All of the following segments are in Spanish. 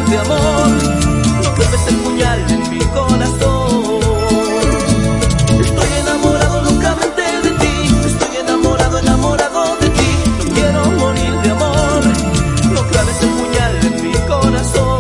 de amor. No claves el puñal en mi corazón. Estoy enamorado locamente de ti. Estoy enamorado, enamorado de ti. No quiero morir de amor. No claves el puñal en mi corazón.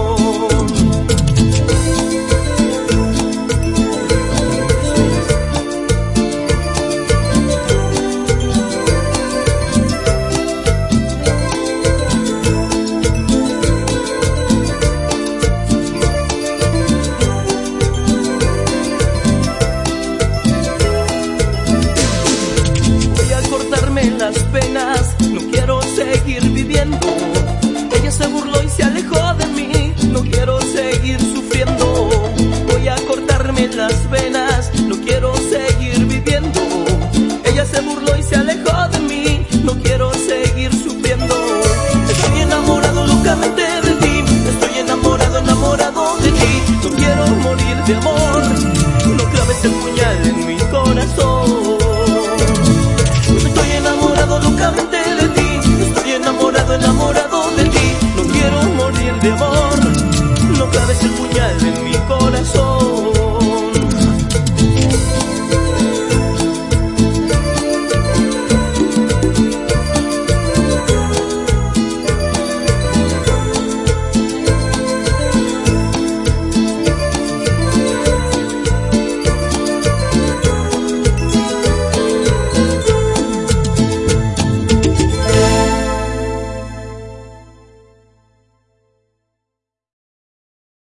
Las penas, no quiero seguir viviendo. Ella se burló y se alejó de mí, no quiero seguir sufriendo. Voy a cortarme las venas, no quiero seguir viviendo. Ella se burló y se alejó de mí, no quiero seguir sufriendo. Estoy enamorado locamente de ti, estoy enamorado, enamorado de ti. No quiero morir de amor.